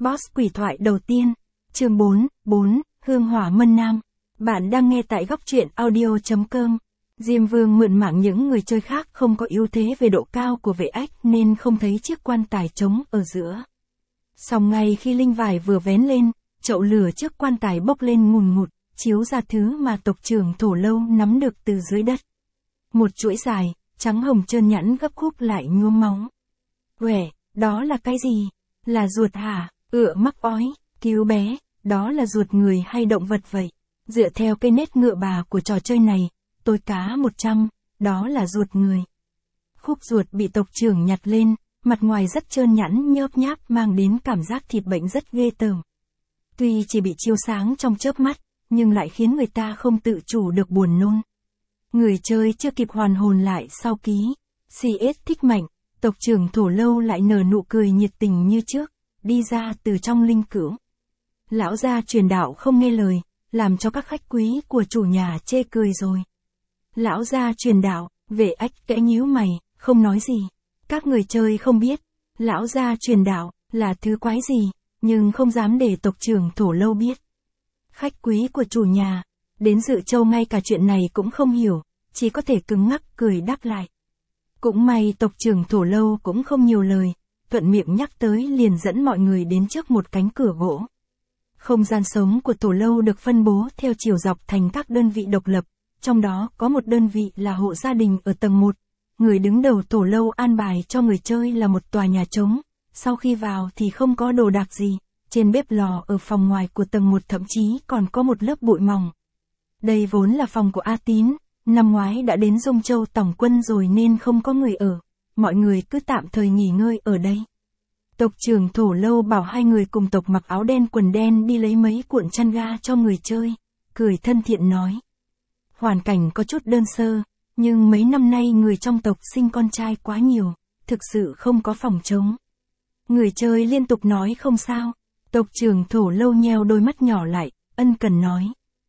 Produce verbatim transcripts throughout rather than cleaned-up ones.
Boss quỷ thoại đầu tiên. Chương bốn, bốn, Hương hỏa mân nam. Bạn đang nghe tại góc truyện audio chấm com. Diêm Vương mượn mạng những người chơi khác không có ưu thế về độ cao của vệ ách nên không thấy chiếc quan tài trống ở giữa. Song ngay khi linh vải vừa vén lên, chậu lửa trước quan tài bốc lên ngùn ngụt, chiếu ra thứ mà tộc trưởng Thổ Lâu nắm được từ dưới đất. Một chuỗi dài, trắng hồng trơn nhẵn gấp khúc lại nhuốm máu. Uể, đó là cái gì? Là ruột hả? Ựa mắc ói, cứu bé, đó là ruột người hay động vật vậy? Dựa theo cây nét ngựa bà của trò chơi này, tôi cá một trăm, đó là ruột người. Khúc ruột bị tộc trưởng nhặt lên, mặt ngoài rất trơn nhẵn nhớp nháp mang đến cảm giác thịt bệnh rất ghê tởm. Tuy chỉ bị chiếu sáng trong chớp mắt, nhưng lại khiến người ta không tự chủ được buồn nôn. Người chơi chưa kịp hoàn hồn lại sau ký, xê ét thích mạnh, tộc trưởng Thổ Lâu lại nở nụ cười nhiệt tình như trước, đi ra từ trong linh cữu. Lão gia truyền đạo không nghe lời, làm cho các khách quý của chủ nhà chê cười rồi. Lão gia truyền đạo, vệ ách kẽ nhíu mày, không nói gì. Các người chơi không biết, lão gia truyền đạo là thứ quái gì, nhưng không dám để tộc trưởng Thổ Lâu biết. Khách quý của chủ nhà, đến dự châu ngay cả chuyện này cũng không hiểu, chỉ có thể cứng ngắc cười đáp lại. Cũng may tộc trưởng Thổ Lâu cũng không nhiều lời, thuận miệng nhắc tới liền dẫn mọi người đến trước một cánh cửa gỗ. Không gian sống của Thổ Lâu được phân bố theo chiều dọc thành các đơn vị độc lập, trong đó có một đơn vị là hộ gia đình ở tầng một. Người đứng đầu Thổ Lâu an bài cho người chơi là một tòa nhà trống, sau khi vào thì không có đồ đạc gì, trên bếp lò ở phòng ngoài của tầng một thậm chí còn có một lớp bụi mỏng. Đây vốn là phòng của A Tín, năm ngoái đã đến Dung Châu tổng quân rồi nên không có người ở, mọi người cứ tạm thời nghỉ ngơi ở đây. Tộc trưởng Thổ Lâu bảo hai người cùng tộc mặc áo đen quần đen đi lấy mấy cuộn chăn ga cho người chơi, cười thân thiện nói. Hoàn cảnh có chút đơn sơ, nhưng mấy năm nay người trong tộc sinh con trai quá nhiều, thực sự không có phòng trống. Người chơi liên tục nói không sao, tộc trưởng Thổ Lâu nheo đôi mắt nhỏ lại, ân cần nói.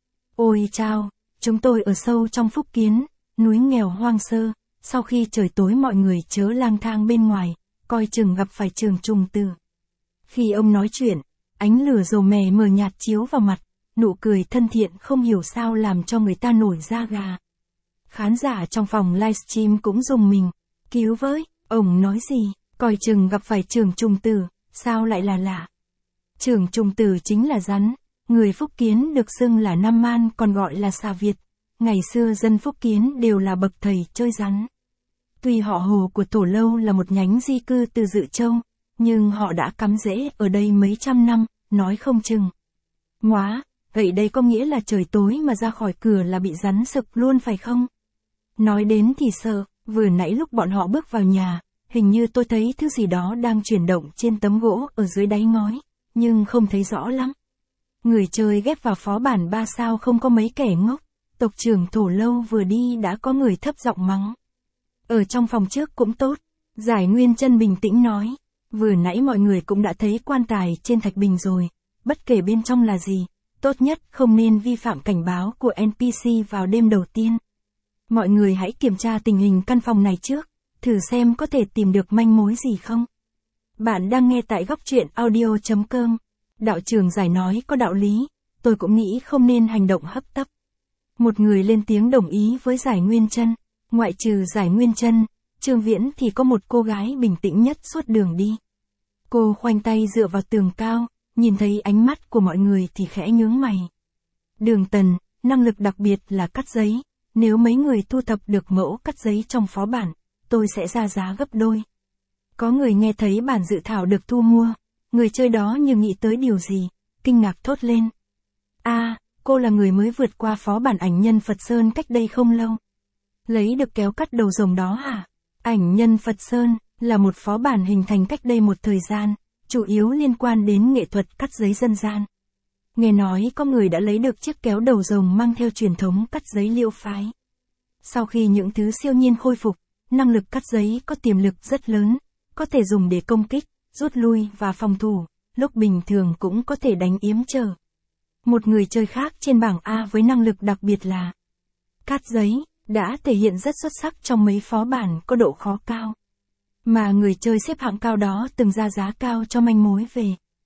Ôi chao, chúng tôi ở sâu trong Phúc Kiến, núi nghèo hoang sơ, sau khi trời tối mọi người chớ lang thang bên ngoài, coi chừng gặp phải trường trùng tử. Khi ông nói chuyện, ánh lửa dầu mè mờ nhạt chiếu vào mặt, nụ cười thân thiện không hiểu sao làm cho người ta nổi da gà. Khán giả trong phòng livestream cũng rùng mình, cứu với, ông nói gì, coi chừng gặp phải trường trùng tử, sao lại là lạ. Trường trùng tử chính là rắn, người Phúc Kiến được xưng là Nam Man còn gọi là xà Việt, ngày xưa dân Phúc Kiến đều là bậc thầy chơi rắn. Tuy họ Hồ của Thổ Lâu là một nhánh di cư từ Dự Châu, nhưng họ đã cắm rễ ở đây mấy trăm năm, nói không chừng. Ngoá, vậy đây có nghĩa là trời tối mà ra khỏi cửa là bị rắn sực luôn phải không? Nói đến thì sợ, vừa nãy lúc bọn họ bước vào nhà, hình như tôi thấy thứ gì đó đang chuyển động trên tấm gỗ ở dưới đáy ngói, nhưng không thấy rõ lắm. Người chơi ghép vào phó bản ba sao không có mấy kẻ ngốc, tộc trưởng Thổ Lâu vừa đi đã có người thấp giọng mắng. Ở trong phòng trước cũng tốt, Giải Nguyên Chân bình tĩnh nói, vừa nãy mọi người cũng đã thấy quan tài trên thạch bình rồi, bất kể bên trong là gì, tốt nhất không nên vi phạm cảnh báo của en pê xê vào đêm đầu tiên. Mọi người hãy kiểm tra tình hình căn phòng này trước, thử xem có thể tìm được manh mối gì không. Bạn đang nghe tại góc truyện audio chấm com. Đạo trưởng Giải nói có đạo lý, tôi cũng nghĩ không nên hành động hấp tấp. Một người lên tiếng đồng ý với Giải Nguyên Chân, ngoại trừ Giải Nguyên Chân, Trương Viễn thì có một cô gái bình tĩnh nhất suốt đường đi. Cô khoanh tay dựa vào tường cao, nhìn thấy ánh mắt của mọi người thì khẽ nhướng mày. Đường Tần, năng lực đặc biệt là cắt giấy, nếu mấy người thu thập được mẫu cắt giấy trong phó bản, tôi sẽ ra giá gấp đôi. Có người nghe thấy bản dự thảo được thu mua, người chơi đó như nghĩ tới điều gì, kinh ngạc thốt lên. A, à, cô là người mới vượt qua phó bản ảnh nhân Phật Sơn cách đây không lâu. Lấy được kéo cắt đầu rồng đó hả? Ảnh nhân Phật Sơn là một phó bản hình thành cách đây một thời gian, chủ yếu liên quan đến nghệ thuật cắt giấy dân gian. Nghe nói có người đã lấy được chiếc kéo đầu rồng mang theo truyền thống cắt giấy Liêu phái. Sau khi những thứ siêu nhiên khôi phục, năng lực cắt giấy có tiềm lực rất lớn, có thể dùng để công kích, rút lui và phòng thủ, lúc bình thường cũng có thể đánh yếm trở. Một người chơi khác trên bảng A với năng lực đặc biệt là cắt giấy, đã thể hiện rất xuất sắc trong mấy phó bản có độ khó cao. Mà người chơi xếp hạng cao đó từng ra giá cao cho manh mối về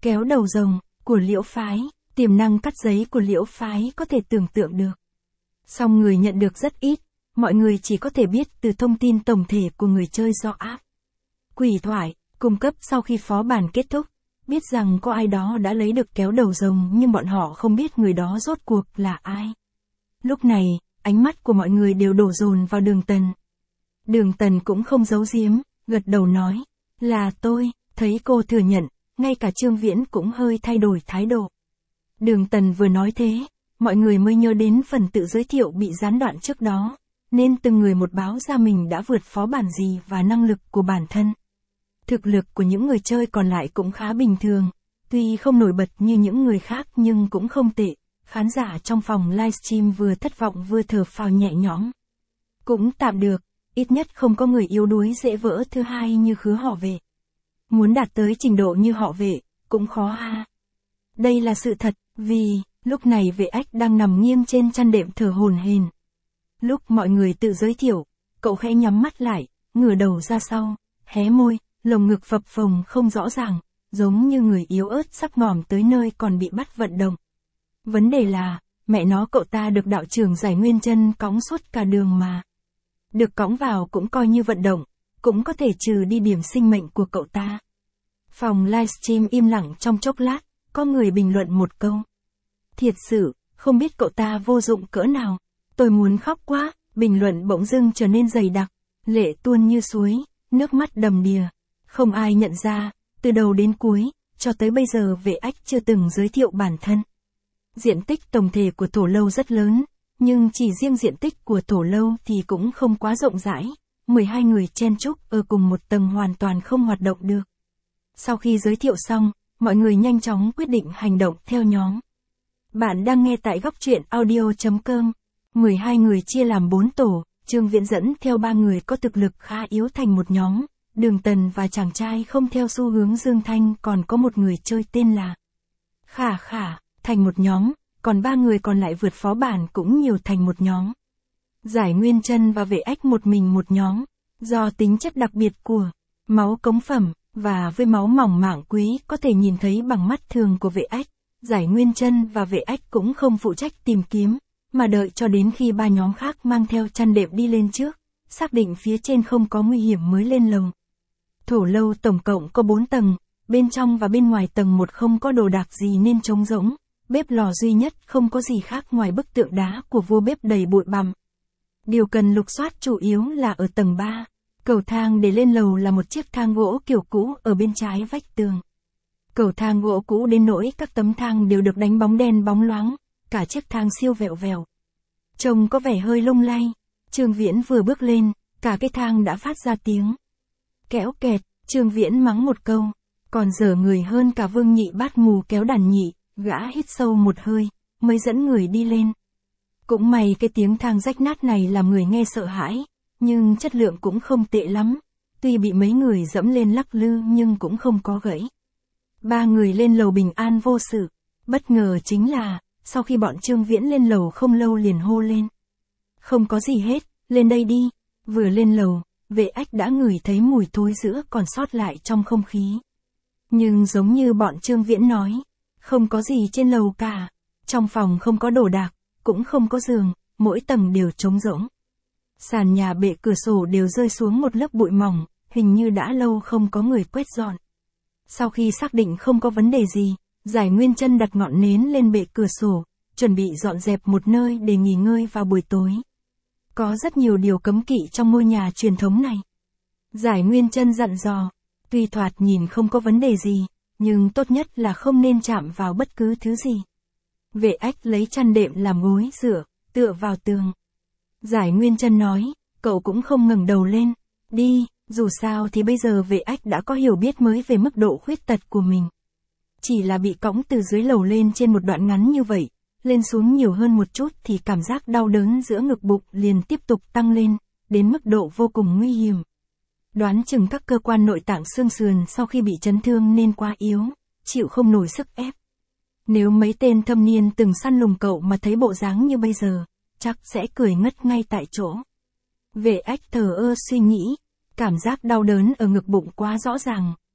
Kéo đầu rồng, của Liễu phái, tiềm năng cắt giấy của Liễu phái có thể tưởng tượng được. Song người nhận được rất ít, mọi người chỉ có thể biết từ thông tin tổng thể của người chơi do app Quỷ Thoại cung cấp sau khi phó bản kết thúc, biết rằng có ai đó đã lấy được kéo đầu rồng nhưng bọn họ không biết người đó rốt cuộc là ai. Lúc này, ánh mắt của mọi người đều đổ dồn vào Đường Tần. Đường Tần cũng không giấu giếm, gật đầu nói, là tôi. Thấy cô thừa nhận, ngay cả Trương Viễn cũng hơi thay đổi thái độ. Đường Tần vừa nói thế, mọi người mới nhớ đến phần tự giới thiệu bị gián đoạn trước đó, nên từng người một báo ra mình đã vượt phó bản gì và năng lực của bản thân. Thực lực của những người chơi còn lại cũng khá bình thường, tuy không nổi bật như những người khác nhưng cũng không tệ. Khán giả trong phòng livestream vừa thất vọng vừa thở phào nhẹ nhõm. Cũng tạm được, ít nhất không có người yếu đuối dễ vỡ thứ hai như Khứa Họ Vệ. Muốn đạt tới trình độ như Họ Vệ, cũng khó ha. Đây là sự thật, vì, lúc này Vệ Ách đang nằm nghiêng trên chăn đệm thở hổn hển. Lúc mọi người tự giới thiệu, cậu khẽ nhắm mắt lại, ngửa đầu ra sau, hé môi, lồng ngực phập phồng không rõ ràng, giống như người yếu ớt sắp ngòm tới nơi còn bị bắt vận động. Vấn đề là, mẹ nó cậu ta được đạo trưởng Giải Nguyên Chân cõng suốt cả đường mà. Được cõng vào cũng coi như vận động, cũng có thể trừ đi điểm sinh mệnh của cậu ta. Phòng livestream im lặng trong chốc lát, có người bình luận một câu. Thiệt sự, không biết cậu ta vô dụng cỡ nào. Tôi muốn khóc quá, bình luận bỗng dưng trở nên dày đặc, lệ tuôn như suối, nước mắt đầm đìa. Không ai nhận ra, từ đầu đến cuối, cho tới bây giờ Vệ Ách chưa từng giới thiệu bản thân. Diện tích tổng thể của Thổ Lâu rất lớn, nhưng chỉ riêng diện tích của Thổ Lâu thì cũng không quá rộng rãi, mười hai người chen chúc ở cùng một tầng hoàn toàn không hoạt động được. Sau khi giới thiệu xong, mọi người nhanh chóng quyết định hành động theo nhóm. Bạn đang nghe tại góc truyện audio chấm com. mười hai người chia làm bốn tổ, Trương Viễn dẫn theo ba người có thực lực khá yếu thành một nhóm, Đường Tần và chàng trai không theo xu hướng Dương Thanh còn có một người chơi tên là Khả Khả, thành một nhóm, còn ba người còn lại vượt phó bản cũng nhiều thành một nhóm. Giải Nguyên Chân và Vệ Ách một mình một nhóm, do tính chất đặc biệt của máu cống phẩm, và với máu mỏng mảng quý có thể nhìn thấy bằng mắt thường của Vệ Ách, Giải Nguyên Chân và Vệ Ách cũng không phụ trách tìm kiếm, mà đợi cho đến khi ba nhóm khác mang theo chăn đệm đi lên trước, xác định phía trên không có nguy hiểm mới lên lầu. Thổ Lâu tổng cộng có bốn tầng, bên trong và bên ngoài tầng một không có đồ đạc gì nên trống rỗng, bếp lò duy nhất không có gì khác ngoài bức tượng đá của vua bếp đầy bụi bặm. Điều cần lục soát chủ yếu là ở tầng ba, cầu thang để lên lầu là một chiếc thang gỗ kiểu cũ ở bên trái vách tường. Cầu thang gỗ cũ đến nỗi các tấm thang đều được đánh bóng đen bóng loáng, cả chiếc thang siêu vẹo vẹo. Trông có vẻ hơi lung lay, Trương Viễn vừa bước lên, cả cái thang đã phát ra tiếng kéo kẹt, Trương Viễn mắng một câu, còn dở người hơn cả Vương Nhị Bát mù kéo đàn nhị, gã hít sâu một hơi, mới dẫn người đi lên. Cũng may cái tiếng thang rách nát này làm người nghe sợ hãi, nhưng chất lượng cũng không tệ lắm, tuy bị mấy người dẫm lên lắc lư nhưng cũng không có gãy. Ba người lên lầu bình an vô sự, bất ngờ chính là, sau khi bọn Trương Viễn lên lầu không lâu liền hô lên. Không có gì hết, lên đây đi, vừa lên lầu, Vệ Ách đã ngửi thấy mùi thối rữa còn sót lại trong không khí. Nhưng giống như bọn Trương Viễn nói, không có gì trên lầu cả, trong phòng không có đồ đạc, cũng không có giường, mỗi tầng đều trống rỗng. Sàn nhà bệ cửa sổ đều rơi xuống một lớp bụi mỏng, hình như đã lâu không có người quét dọn. Sau khi xác định không có vấn đề gì, Giải Nguyên Chân đặt ngọn nến lên bệ cửa sổ, chuẩn bị dọn dẹp một nơi để nghỉ ngơi vào buổi tối. Có rất nhiều điều cấm kỵ trong ngôi nhà truyền thống này. Giải Nguyên Chân dặn dò, tuy thoạt nhìn không có vấn đề gì, nhưng tốt nhất là không nên chạm vào bất cứ thứ gì. Vệ Ách lấy chăn đệm làm gối dựa, tựa vào tường. Giải Nguyên Chân nói, cậu cũng không ngẩng đầu lên, đi, dù sao thì bây giờ Vệ Ách đã có hiểu biết mới về mức độ khuyết tật của mình. Chỉ là bị cõng từ dưới lầu lên trên một đoạn ngắn như vậy, lên xuống nhiều hơn một chút thì cảm giác đau đớn giữa ngực bụng liền tiếp tục tăng lên, đến mức độ vô cùng nguy hiểm. Đoán chừng các cơ quan nội tạng xương sườn sau khi bị chấn thương nên quá yếu, chịu không nổi sức ép. Nếu mấy tên thâm niên từng săn lùng cậu mà thấy bộ dáng như bây giờ, chắc sẽ cười ngất ngay tại chỗ. Vệ Ách thờ ơ suy nghĩ, cảm giác đau đớn ở ngực bụng quá rõ ràng,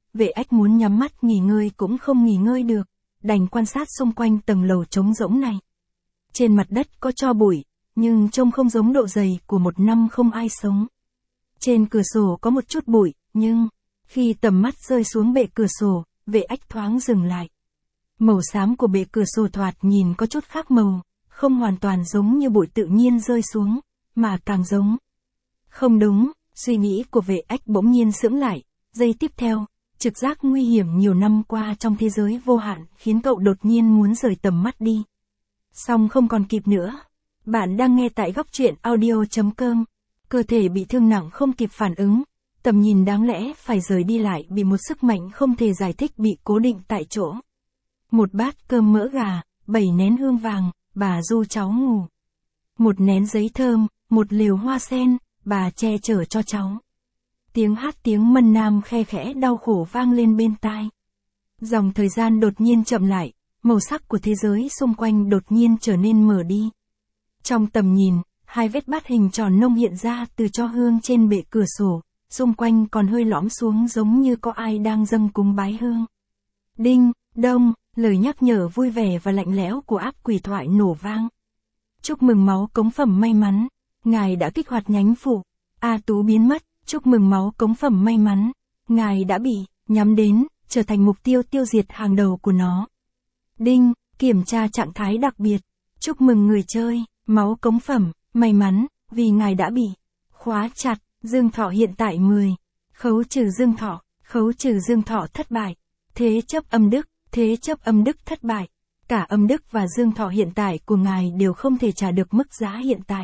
vệ ách muốn nhắm mắt nghỉ ngơi cũng không nghỉ ngơi được, đành quan sát xung quanh tầng lầu trống rỗng này. Trên mặt đất có tro bụi, nhưng trông không giống độ dày của một năm không ai sống. Trên cửa sổ có một chút bụi, nhưng khi tầm mắt rơi xuống bệ cửa sổ, vệ ách thoáng dừng lại. Màu xám của bệ cửa sổ thoạt nhìn có chút khác màu, không hoàn toàn giống như bụi tự nhiên rơi xuống, mà càng giống. Không đúng, suy nghĩ của vệ ách bỗng nhiên sững lại, giây tiếp theo, trực giác nguy hiểm nhiều năm qua trong thế giới vô hạn khiến cậu đột nhiên muốn rời tầm mắt đi. Xong không còn kịp nữa. Bạn đang nghe tại góc truyện audio chấm com. Cơ thể bị thương nặng không kịp phản ứng, tầm nhìn đáng lẽ phải rời đi lại bị một sức mạnh không thể giải thích bị cố định tại chỗ. Một bát cơm mỡ gà, bảy nén hương vàng, bà ru cháu ngủ. Một nén giấy thơm, một lều hoa sen, bà che chở cho cháu. Tiếng hát tiếng mân nam khe khẽ đau khổ vang lên bên tai. Dòng thời gian đột nhiên chậm lại, màu sắc của thế giới xung quanh đột nhiên trở nên mờ đi. Trong tầm nhìn, hai vết bát hình tròn nông hiện ra từ tro hương trên bệ cửa sổ, xung quanh còn hơi lõm xuống giống như có ai đang dâng cúng bái hương. Đinh, đông, lời nhắc nhở vui vẻ và lạnh lẽo của áp quỷ thoại nổ vang. Chúc mừng máu cống phẩm may mắn, ngài đã kích hoạt nhánh phụ. A Tú biến mất, chúc mừng máu cống phẩm may mắn, ngài đã bị nhắm đến, trở thành mục tiêu tiêu diệt hàng đầu của nó. Đinh, kiểm tra trạng thái đặc biệt. Chúc mừng người chơi, máu cống phẩm, may mắn, vì ngài đã bị khóa chặt, dương thọ hiện tại mười. Khấu trừ dương thọ, khấu trừ dương thọ thất bại. Thế chấp âm đức, thế chấp âm đức thất bại. Cả âm đức và dương thọ hiện tại của ngài đều không thể trả được mức giá hiện tại.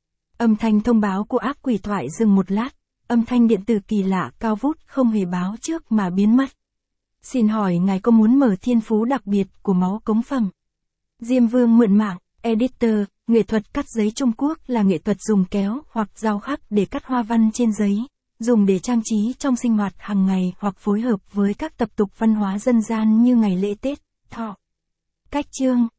Âm thanh thông báo của áp quỷ thoại dừng một lát, âm thanh điện tử kỳ lạ cao vút không hề báo trước mà biến mất. Xin hỏi ngài có muốn mở thiên phú đặc biệt của máu cống phẩm? Diêm Vương mượn mạng, editor, nghệ thuật cắt giấy Trung Quốc là nghệ thuật dùng kéo hoặc dao khắc để cắt hoa văn trên giấy, dùng để trang trí trong sinh hoạt hàng ngày hoặc phối hợp với các tập tục văn hóa dân gian như ngày lễ Tết, Thọ. Cách chương